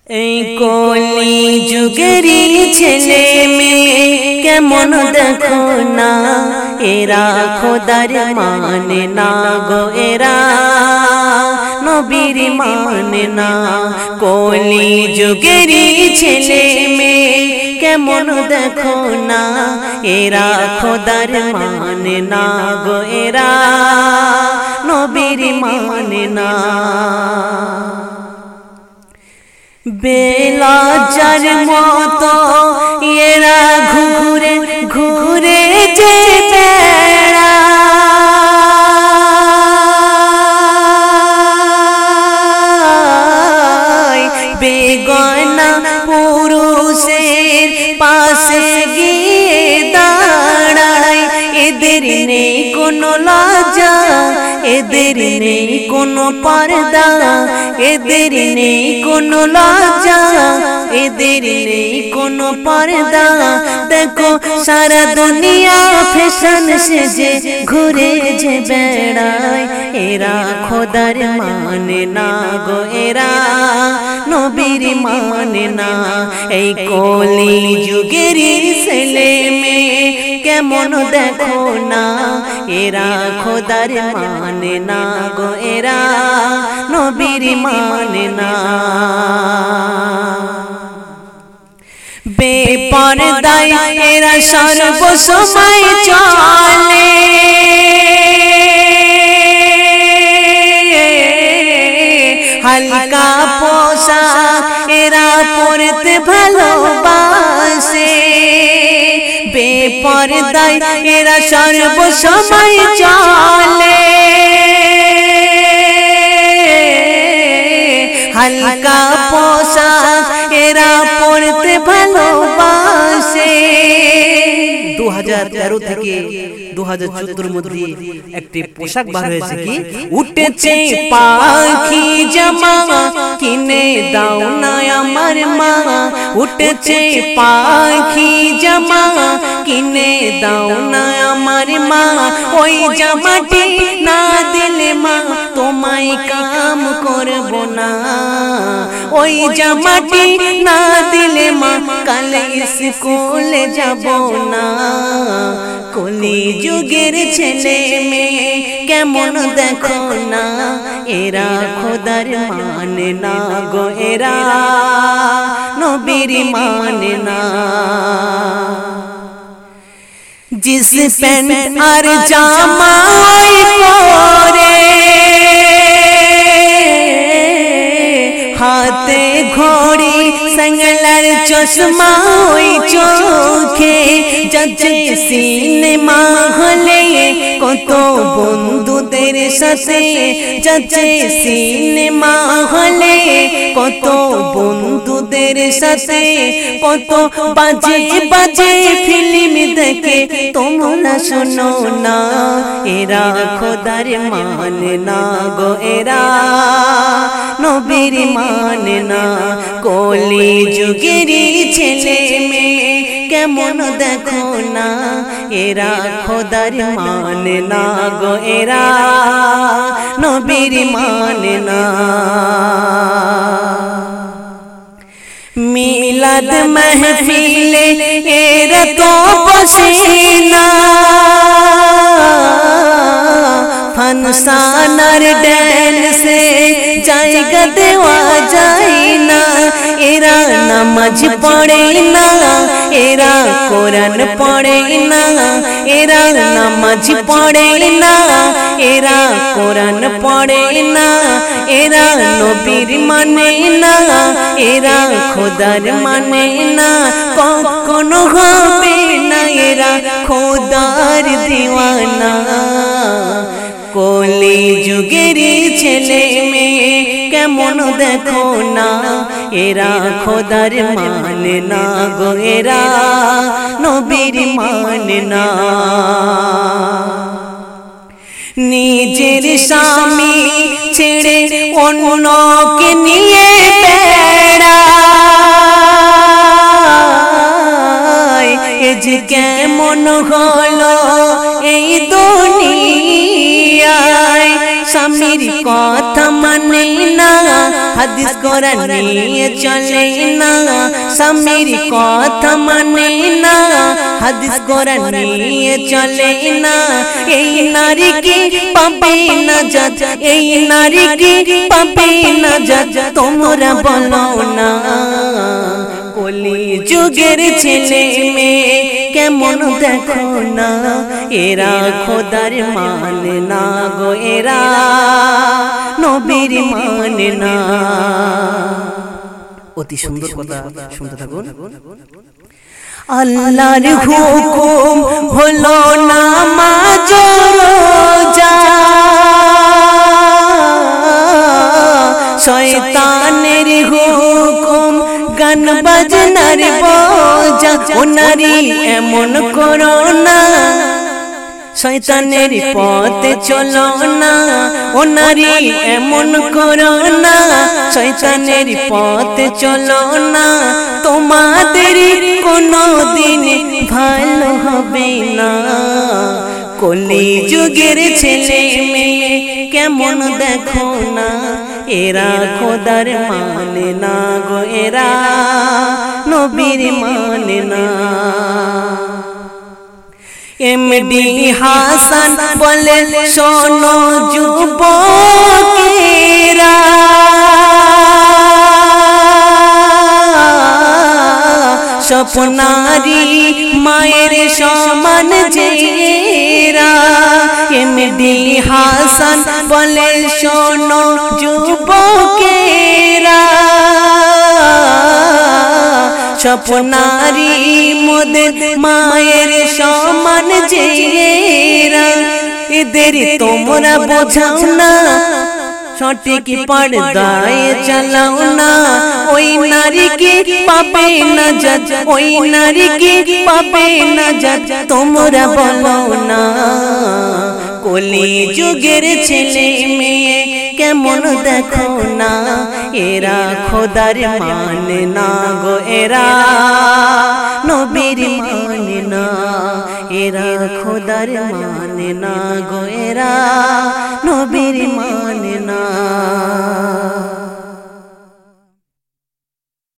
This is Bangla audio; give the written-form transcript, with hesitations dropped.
এই কলি যুগেরই ছেলে মেয়ে কেমন দেখো না, এরা খোদার মানে না গো, এরা নবীর মানে না। কলি যুগেরই ছেলে মেয়ে কেমন দেখো না, এরা খোদার মানে না গো, এরা নবীর মানে না। বেলজ্জার মতো এরা ঘুরে ঘুরে যে বেড়ায়, বেগানা পুরুষের পাশে গিয়ে দাঁড়ায়। এদের নেই কোনো লজ্জা, এদের নেই কোনো পর্দা, এদের নেই কোনো লজ্জা, এদের নেই কোনো পর্দা। দেখো সারা দুনিয়া ফ্যাশন সেজে ঘুরে যে বেড়ায়, এরা খোদার মানে না গো, এরা নবীর মানে না। এই কলি যুগের ছেলে মেয়ে কেমন দেখো না, এরা খোদার মানে না গো, এরা নবীর মানে না। বেপরদায় এরা সর্বসময় চলে, হালকা পোশাক এরা পরতে ভালোবাসে। বেপরদায় এরা সর্বসময় চলে, হালকা পোশাক এরা পরতে ভালোবাসে। 2013 থেকে 2014 মধ্যে একটি পোশাক বার হয়েছে, কি উঠেছে পাখি জামা কিনে দাও না আমার মা, উঠেছে পাখি জামা কিনে দাও না আমার মা। ওই জামাটি না দিলে মা তোমায় কাম করব না, ওই জামাটি না দিলে মা কালে স্কুলে যাব না। কলি যুগের ছেলে মেয়ে কেমন দেখো না, এরা খোদার মানে না গো, এরা নবীর মানে না। জিস প্যান্ট আর জামা পরে, হাতে ঘড়ি সঙ্গলার চশমা ওই চোখে, যাচ্ছে সিনেমা হলে কত বন্ধুদের সাথে, যাচ্ছে সিনেমা হলে কত বন্ধুদের সাথে। কত বাজে বাজে ফিল্ম দেখে তোমরা শোনো না, এরা খোদার মানে না গো, এরা নবীর মানে না। কলি যুগের ছেলে মেয়ে কেমন দেখো না, এরা খোদার মানে না গো, এরা নবীর মানে না। মিলাদ মাহফিলে এরা তো বসে না, ফাংশন আর ড্যান্সে জায়গা দেওয়া যায় না। এরা নামাজ পড়ে না, এরা কোরআন পড়ে না, এরা নামাজ পড়ে না, এরা কোরআন পড়ে না, এরা নবীর মানে না, এরা খোদার মানে না। কখনো হবে না এরা খোদার দিওয়ানা। কলি যুগের ছেলে মেয়ে কেমন দেখো না, এরা খোদার মানে না গো, এরা নবীর মানে না। নিজের স্বামী ছেড়ে অন্যকে নিয়ে বেড়ায়, এ যে কেমন হলো এই দুনিয়ায়। স্বামীর কথা মানে না, হাদিস কোরআন নিয়ে চলে না। স্বামীর কথা মানে না, হাদিস কোরআন নিয়ে চলে না। এই নারী কি পাবে না জাত, এই নারী কি পাবে না জাত, তোমরা বলো না। কলি যুগের ছেলে মেয়ে কেমন দেখো না, এরা খোদার মানে না গো, এরা নবীর মানে না। অতি সুন্দর কথা, শুনতে থাকুন। আল্লাহর হুকুম হলো নামাজ রোজা, শয়তানের হুকুম গান বাজনার বোঝা। ও নারী এমন করো না, শয়তানের পথে চলো না। ও নারী এমন করো না, শয়তানের পথে চলো না। তোমাদের কোনদিন ভালো হবে না। কলি যুগের ছেলে মেয়ে কেমন দেখো না, এরা খোদার মানে না গো, এরা নবীর মানে না। এমডি হাসান বলে শোনো যুবকেরা, স্বপ্নারী মায়ের সমান যেরা। এমডি হাসান বলে শোনো যুবকেরা, স্বপ্নারী মোদের মায়ের সমান যেরা। এদের তোমরা বোঝাও না, সঠিক পর্দায় চালাও না। ওই নারীকে পাবে না জাত, ওই নারীকে পাবে না জাত, তোমরা বলো না। কলি যুগের ছেলে মেয়ে কেমন দেখো না, এরা খোদার মানে না গো, এরা নবীর মানে না। এরা খোদার মানে না গো, এরা নবীর মানে না।